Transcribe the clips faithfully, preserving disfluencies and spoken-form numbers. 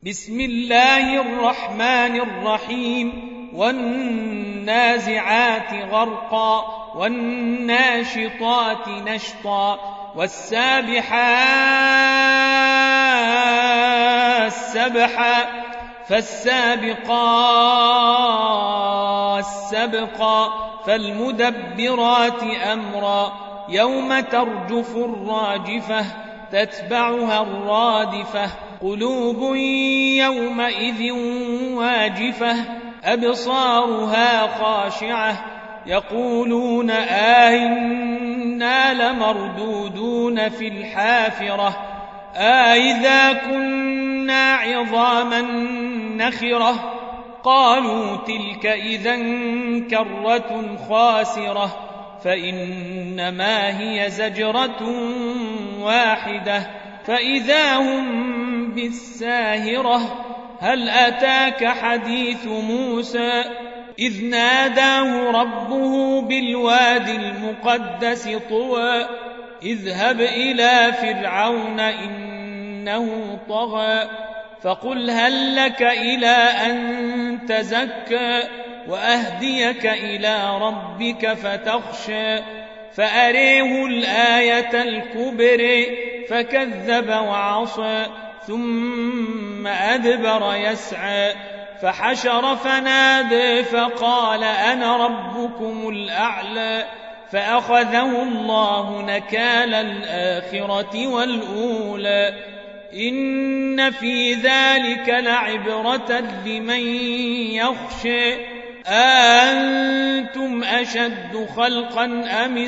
بسم الله الرحمن الرحيم والنازعات غرقا والناشطات نشطا والسابحات سبحا فالسابقات سبقا فالمدبرات أمرا يوم ترجف الراجفة تتبعها الرادفة قلوب يومئذ واجفة أبصارها خاشعة يقولون آئنا لمردودون في الحافرة آئذا كنا عظاما نخرة قالوا تلك إذا كرة خاسرة فإنما هي زجرة واحدة فإذا هم بالساهرة هل أتاك حديث موسى إذ ناداه ربه بالوادي المقدس طوى اذهب إلى فرعون إنه طغى فقل هل لك إلى أن تزكى وأهديك إلى ربك فتخشى فأريه الآية الكبرى فكذب وعصى ثم أدبر يسعى فحشر فنادى فقال أنا ربكم الأعلى فأخذه الله نكال الآخرة والأولى إن في ذلك لعبرة لمن يخشى أأنتم أشد خلقا أم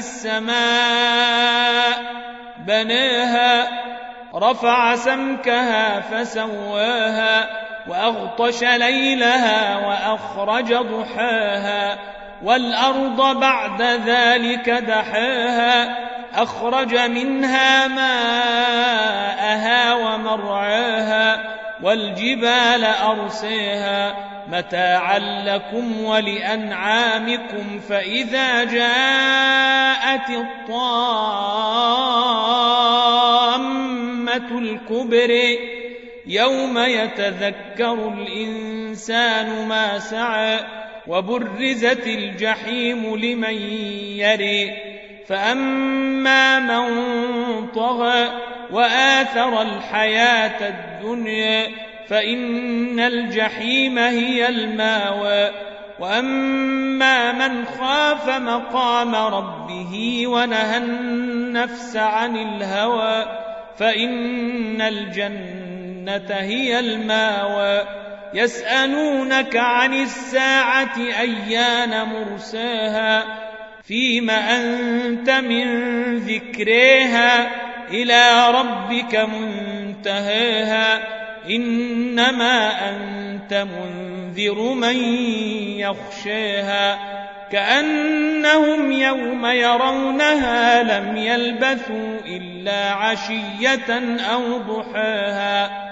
السماء بناها رفع سمكها فسواها وأغطش ليلها وأخرج ضحاها والأرض بعد ذلك دحاها أخرج منها ماءها ومرعاها والجبال أرساها متاعا لكم ولأنعامكم فإذا جاءت الطامة الكبرى يوم يتذكر الإنسان ما سعى وبرزت الجحيم لمن يرى فأما من طغى وآثر الحياة الدنيا فإن الجحيم هي الماوى وأما من خاف مقام ربه ونهى النفس عن الهوى فإن الجنة هي الماوى يسألونك عن الساعة أيان مرساها فيم أنت من ذكرها إلى ربك منتهاها إنما أنت منذر من يخشاها كأنهم يوم يرونها لم يلبثوا إلا عشية أو ضحاها